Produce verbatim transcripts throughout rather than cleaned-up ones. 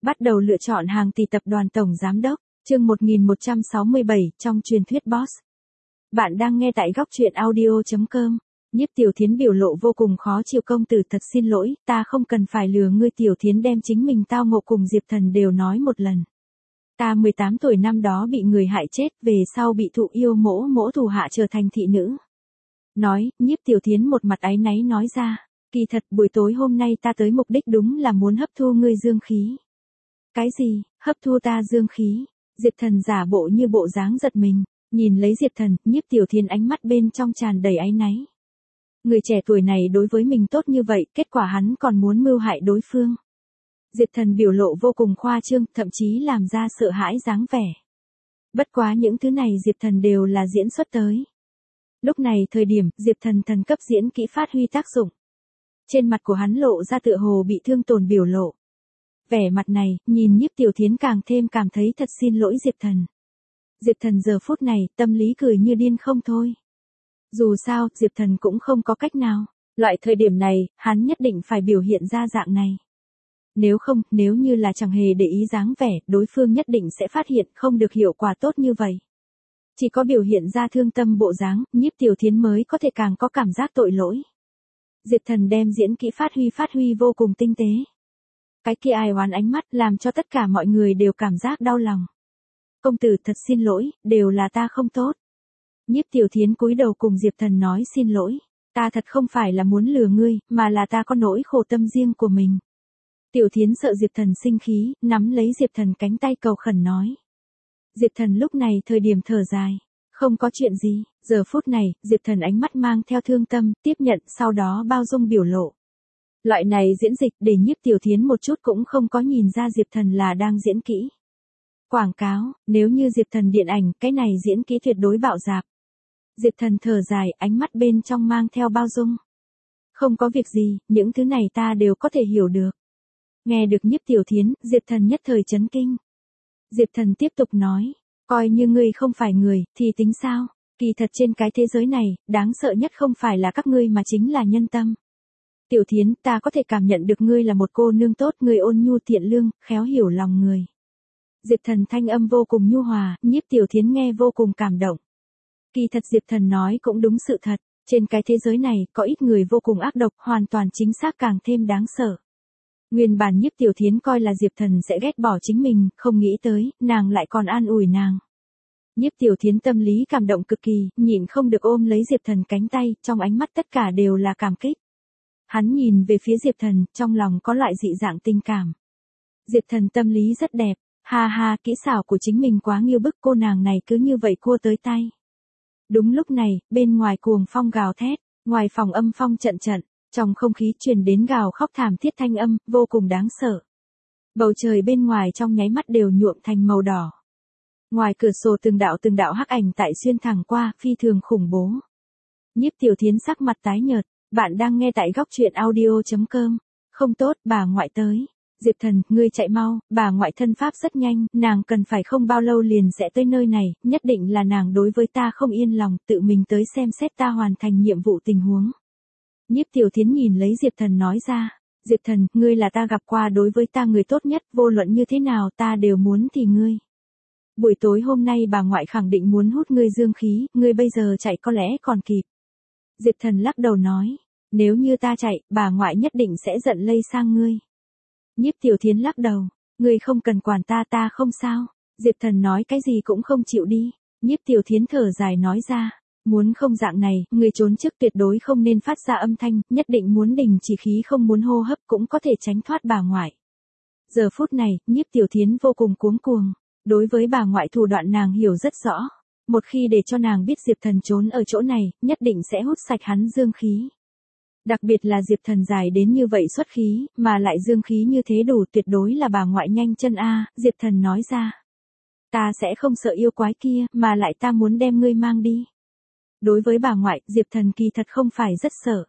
Bắt đầu lựa chọn hàng tỷ tập đoàn tổng giám đốc, chương một nghìn một trăm sáu mươi bảy trong truyền thuyết Boss. Bạn đang nghe tại góc truyện audio chấm com. Nhiếp Tiểu Thiến biểu lộ vô cùng khó chịu. Công tử thật xin lỗi, ta không cần phải lừa ngươi. Tiểu Thiến đem chính mình tao ngộ cùng Diệp Thần đều nói một lần. Ta mười tám tuổi năm đó bị người hại chết, về sau bị thụ yêu mỗ mỗ thủ hạ trở thành thị nữ. Nói, Nhiếp Tiểu Thiến một mặt áy náy nói ra, kỳ thật buổi tối hôm nay ta tới mục đích đúng là muốn hấp thu ngươi dương khí. Cái gì, hấp thu ta dương khí? Diệp Thần giả bộ như bộ dáng giật mình, nhìn lấy Diệp Thần, Nhiếp Tiểu Thiến ánh mắt bên trong tràn đầy áy náy. Người trẻ tuổi này đối với mình tốt như vậy, kết quả hắn còn muốn mưu hại đối phương. Diệp Thần biểu lộ vô cùng khoa trương, thậm chí làm ra sợ hãi dáng vẻ. Bất quá những thứ này Diệp Thần đều là diễn xuất tới. Lúc này thời điểm, Diệp Thần thần cấp diễn kỹ phát huy tác dụng. Trên mặt của hắn lộ ra tựa hồ bị thương tổn biểu lộ. Vẻ mặt này, nhìn Nhiếp Tiểu Thiến càng thêm cảm thấy thật xin lỗi Diệp Thần. Diệp Thần giờ phút này, tâm lý cười như điên không thôi. Dù sao, Diệp Thần cũng không có cách nào. Loại thời điểm này, hắn nhất định phải biểu hiện ra dạng này. Nếu không, nếu như là chẳng hề để ý dáng vẻ, đối phương nhất định sẽ phát hiện không được hiệu quả tốt như vậy. Chỉ có biểu hiện ra thương tâm bộ dáng, Nhiếp Tiểu Thiến mới có thể càng có cảm giác tội lỗi. Diệp Thần đem diễn kỹ phát huy phát huy vô cùng tinh tế. Cái kia ai oán ánh mắt làm cho tất cả mọi người đều cảm giác đau lòng. Công tử thật xin lỗi, đều là ta không tốt. Nhiếp Tiểu Thiến cúi đầu cùng Diệp Thần nói xin lỗi. Ta thật không phải là muốn lừa ngươi, mà là ta có nỗi khổ tâm riêng của mình. Tiểu Thiến sợ Diệp Thần sinh khí, nắm lấy Diệp Thần cánh tay cầu khẩn nói. Diệp Thần lúc này thời điểm thở dài. Không có chuyện gì, giờ phút này, Diệp Thần ánh mắt mang theo thương tâm, tiếp nhận, sau đó bao dung biểu lộ. Loại này diễn dịch để Nhiếp Tiểu Thiến một chút cũng không có nhìn ra Diệp Thần là đang diễn kỹ. Quảng cáo, nếu như Diệp Thần điện ảnh, cái này diễn kỹ tuyệt đối bạo dạp. Diệp Thần thở dài, ánh mắt bên trong mang theo bao dung. Không có việc gì, những thứ này ta đều có thể hiểu được. Nghe được Nhiếp Tiểu Thiến, Diệp Thần nhất thời chấn kinh. Diệp Thần tiếp tục nói, coi như ngươi không phải người, thì tính sao? Kỳ thật trên cái thế giới này, đáng sợ nhất không phải là các ngươi mà chính là nhân tâm. Tiểu Thiến, ta có thể cảm nhận được ngươi là một cô nương tốt, người ôn nhu thiện lương, khéo hiểu lòng người. Diệp Thần thanh âm vô cùng nhu hòa, Nhiếp Tiểu Thiến nghe vô cùng cảm động. Kỳ thật Diệp Thần nói cũng đúng sự thật, trên cái thế giới này, có ít người vô cùng ác độc, hoàn toàn chính xác càng thêm đáng sợ. Nguyên bản Nhiếp Tiểu Thiến coi là Diệp Thần sẽ ghét bỏ chính mình, không nghĩ tới, nàng lại còn an ủi nàng. Nhiếp Tiểu Thiến tâm lý cảm động cực kỳ, nhịn không được ôm lấy Diệp Thần cánh tay, trong ánh mắt tất cả đều là cảm kích. Hắn nhìn về phía Diệp Thần, trong lòng có loại dị dạng tình cảm. Diệp Thần tâm lý rất đẹp, ha ha, kỹ xảo của chính mình quá nghiêu bức, cô nàng này cứ như vậy cua tới tay. Đúng lúc này, bên ngoài cuồng phong gào thét, ngoài phòng âm phong trận trận, trong không khí truyền đến gào khóc thảm thiết thanh âm, vô cùng đáng sợ. Bầu trời bên ngoài trong nháy mắt đều nhuộm thành màu đỏ. Ngoài cửa sổ từng đạo từng đạo hắc ảnh tại xuyên thẳng qua, phi thường khủng bố. Nhiếp Tiểu Thiến sắc mặt tái nhợt, bạn đang nghe tại góc truyện audio chấm com. Không tốt, bà ngoại tới. Diệp Thần, ngươi chạy mau, bà ngoại thân pháp rất nhanh, nàng cần phải không bao lâu liền sẽ tới nơi này, nhất định là nàng đối với ta không yên lòng, tự mình tới xem xét ta hoàn thành nhiệm vụ tình huống. Nhiếp Tiểu Thiến nhìn lấy Diệp Thần nói ra, Diệp Thần, ngươi là ta gặp qua đối với ta người tốt nhất, vô luận như thế nào ta đều muốn thì ngươi. Buổi tối hôm nay bà ngoại khẳng định muốn hút ngươi dương khí, ngươi bây giờ chạy có lẽ còn kịp. Diệp Thần lắc đầu nói, nếu như ta chạy, bà ngoại nhất định sẽ giận lây sang ngươi. Nhiếp Tiểu Thiến lắc đầu, ngươi không cần quản ta, ta không sao. Diệp Thần nói cái gì cũng không chịu đi. Nhiếp Tiểu Thiến thở dài nói ra, muốn không dạng này, người trốn trước tuyệt đối không nên phát ra âm thanh, nhất định muốn đình chỉ khí không muốn hô hấp cũng có thể tránh thoát bà ngoại. Giờ phút này, Nhiếp Tiểu Thiến vô cùng cuống cuồng, đối với bà ngoại thủ đoạn nàng hiểu rất rõ. Một khi để cho nàng biết Diệp Thần trốn ở chỗ này, nhất định sẽ hút sạch hắn dương khí. Đặc biệt là Diệp Thần dài đến như vậy xuất khí, mà lại dương khí như thế đủ, tuyệt đối là bà ngoại nhanh chân a. Diệp Thần nói ra. Ta sẽ không sợ yêu quái kia, mà lại ta muốn đem ngươi mang đi. Đối với bà ngoại, Diệp Thần kỳ thật không phải rất sợ.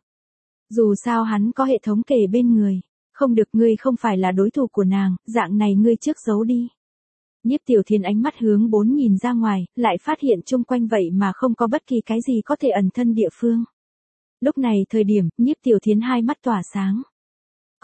Dù sao hắn có hệ thống kề bên người. Không được, ngươi không phải là đối thủ của nàng, dạng này ngươi trước giấu đi. Nhiếp Tiểu Thiến ánh mắt hướng bốn nhìn ra ngoài, lại phát hiện chung quanh vậy mà không có bất kỳ cái gì có thể ẩn thân địa phương. Lúc này thời điểm, Nhiếp Tiểu Thiến hai mắt tỏa sáng.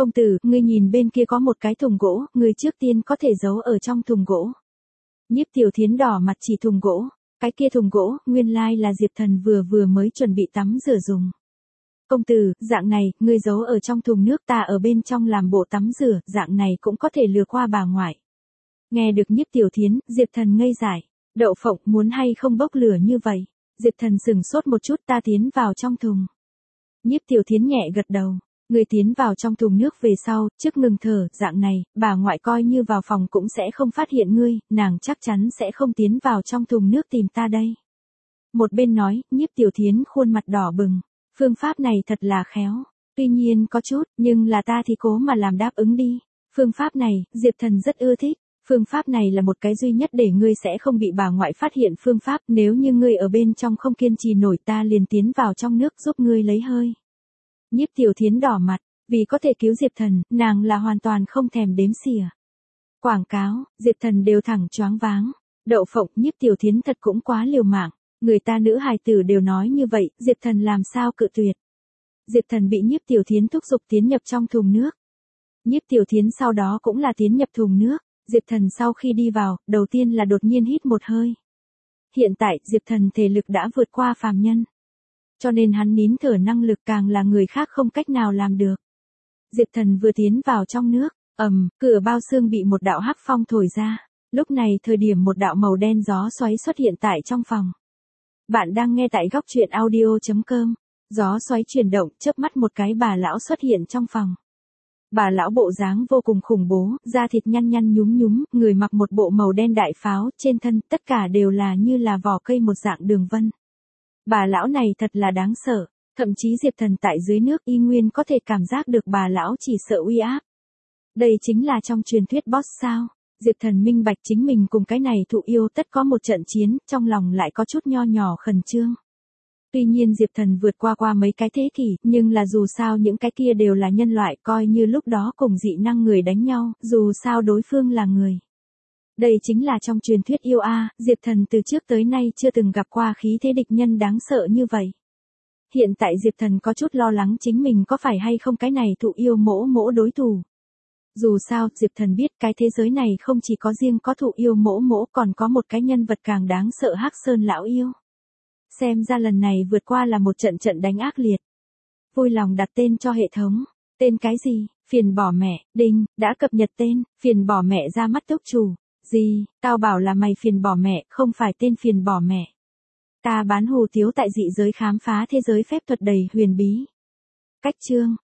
Công tử, ngươi nhìn bên kia có một cái thùng gỗ, ngươi trước tiên có thể giấu ở trong thùng gỗ. Nhiếp Tiểu Thiến đỏ mặt chỉ thùng gỗ, cái kia thùng gỗ, nguyên lai là Diệp Thần vừa vừa mới chuẩn bị tắm rửa dùng. Công tử, dạng này, ngươi giấu ở trong thùng nước, ta ở bên trong làm bộ tắm rửa, dạng này cũng có thể lừa qua bà ngoại. Nghe được Nhiếp Tiểu Thiến, Diệp Thần ngây dại. Đậu phộng, muốn hay không bốc lửa như vậy? Diệp Thần sừng sốt một chút, ta tiến vào trong thùng. Nhiếp Tiểu Thiến nhẹ gật đầu. Người tiến vào trong thùng nước về sau, trước ngừng thở, dạng này, bà ngoại coi như vào phòng cũng sẽ không phát hiện ngươi, nàng chắc chắn sẽ không tiến vào trong thùng nước tìm ta đây. Một bên nói, Nhiếp Tiểu Thiến khuôn mặt đỏ bừng. Phương pháp này thật là khéo. Tuy nhiên có chút, nhưng là ta thì cố mà làm đáp ứng đi. Phương pháp này, Diệp Thần rất ưa thích. Phương pháp này là một cái duy nhất để ngươi sẽ không bị bà ngoại phát hiện phương pháp, nếu như ngươi ở bên trong không kiên trì nổi ta liền tiến vào trong nước giúp ngươi lấy hơi. Nhiếp Tiểu Thiến đỏ mặt, vì có thể cứu Diệp Thần, nàng là hoàn toàn không thèm đếm xỉa. Quảng cáo, Diệp Thần đều thẳng choáng váng. Đậu phộng, Nhiếp Tiểu Thiến thật cũng quá liều mạng, người ta nữ hài tử đều nói như vậy, Diệp Thần làm sao cự tuyệt. Diệp Thần bị Nhiếp Tiểu Thiến thúc giục tiến nhập trong thùng nước. Nhiếp Tiểu Thiến sau đó cũng là tiến nhập thùng nước. Diệp Thần sau khi đi vào, đầu tiên là đột nhiên hít một hơi. Hiện tại, Diệp Thần thể lực đã vượt qua phàm nhân. Cho nên hắn nín thở năng lực càng là người khác không cách nào làm được. Diệp Thần vừa tiến vào trong nước, ầm, cửa bao xương bị một đạo hắc phong thổi ra. Lúc này thời điểm một đạo màu đen gió xoáy xuất hiện tại trong phòng. Bạn đang nghe tại góc truyện audio chấm com. Gió xoáy chuyển động, chớp mắt một cái bà lão xuất hiện trong phòng. Bà lão bộ dáng vô cùng khủng bố, da thịt nhăn nhăn nhúm nhúm, người mặc một bộ màu đen đại pháo, trên thân tất cả đều là như là vỏ cây một dạng đường vân. Bà lão này thật là đáng sợ, thậm chí Diệp Thần tại dưới nước y nguyên có thể cảm giác được bà lão chỉ sợ uy áp. Đây chính là trong truyền thuyết boss sao? Diệp Thần minh bạch chính mình cùng cái này thụ yêu tất có một trận chiến, trong lòng lại có chút nho nhỏ khẩn trương. Tuy nhiên Diệp Thần vượt qua qua mấy cái thế kỷ, nhưng là dù sao những cái kia đều là nhân loại, coi như lúc đó cùng dị năng người đánh nhau, dù sao đối phương là người. Đây chính là trong truyền thuyết yêu a, Diệp Thần từ trước tới nay chưa từng gặp qua khí thế địch nhân đáng sợ như vậy. Hiện tại Diệp Thần có chút lo lắng chính mình có phải hay không cái này thụ yêu mỗ mỗ đối thủ. Dù sao, Diệp Thần biết cái thế giới này không chỉ có riêng có thụ yêu mỗ mỗ, còn có một cái nhân vật càng đáng sợ Hắc Sơn lão yêu. Xem ra lần này vượt qua là một trận trận đánh ác liệt. Vui lòng đặt tên cho hệ thống. Tên cái gì? Phiền bỏ mẹ, đinh, đã cập nhật tên, phiền bỏ mẹ ra mắt túc chủ. Gì, tao bảo là mày phiền bỏ mẹ, không phải tên phiền bỏ mẹ. Ta bán hù tiếu tại dị giới khám phá thế giới phép thuật đầy huyền bí. Cách chương,